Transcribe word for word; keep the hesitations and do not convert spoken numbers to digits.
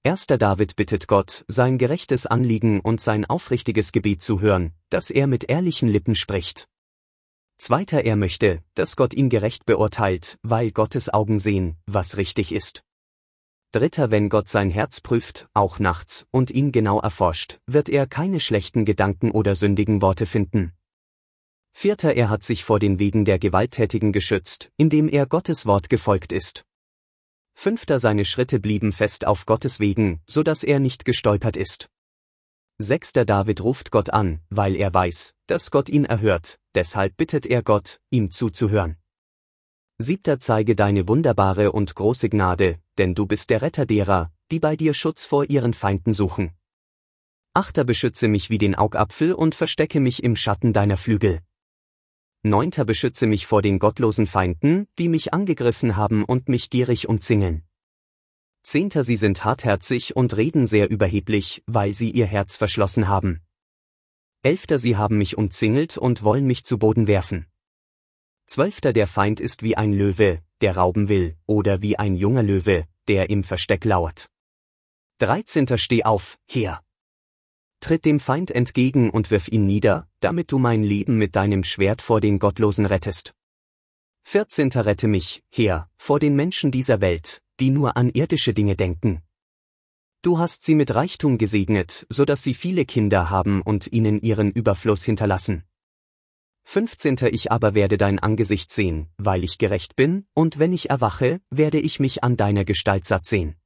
Erster David bittet Gott, sein gerechtes Anliegen und sein aufrichtiges Gebet zu hören, dass er mit ehrlichen Lippen spricht. Zweiter Er möchte, dass Gott ihn gerecht beurteilt, weil Gottes Augen sehen, was richtig ist. Dritter Wenn Gott sein Herz prüft, auch nachts, und ihn genau erforscht, wird er keine schlechten Gedanken oder sündigen Worte finden. Vierter Er hat sich vor den Wegen der Gewalttätigen geschützt, indem er Gottes Wort gefolgt ist. Fünfter Seine Schritte blieben fest auf Gottes Wegen, so dass er nicht gestolpert ist. Sechster David ruft Gott an, weil er weiß, dass Gott ihn erhört, deshalb bittet er Gott, ihm zuzuhören. Siebter Zeige deine wunderbare und große Gnade, denn du bist der Retter derer, die bei dir Schutz vor ihren Feinden suchen. Achter Beschütze mich wie den Augapfel und verstecke mich im Schatten deiner Flügel. Neunter Beschütze mich vor den gottlosen Feinden, die mich angegriffen haben und mich gierig umzingeln. Zehnter Sie sind hartherzig und reden sehr überheblich, weil sie ihr Herz verschlossen haben. Elfter Sie haben mich umzingelt und wollen mich zu Boden werfen. Zwölfter Der Feind ist wie ein Löwe, der rauben will, oder wie ein junger Löwe, der im Versteck lauert. Dreizehnter Steh auf, Heer! Tritt dem Feind entgegen und wirf ihn nieder, damit du mein Leben mit deinem Schwert vor den Gottlosen rettest. Vierzehnter Rette mich, Herr, vor den Menschen dieser Welt, die nur an irdische Dinge denken. Du hast sie mit Reichtum gesegnet, so dass sie viele Kinder haben und ihnen ihren Überfluss hinterlassen. Fünfzehnter Ich aber werde dein Angesicht sehen, weil ich gerecht bin, und wenn ich erwache, werde ich mich an deiner Gestalt satt sehen.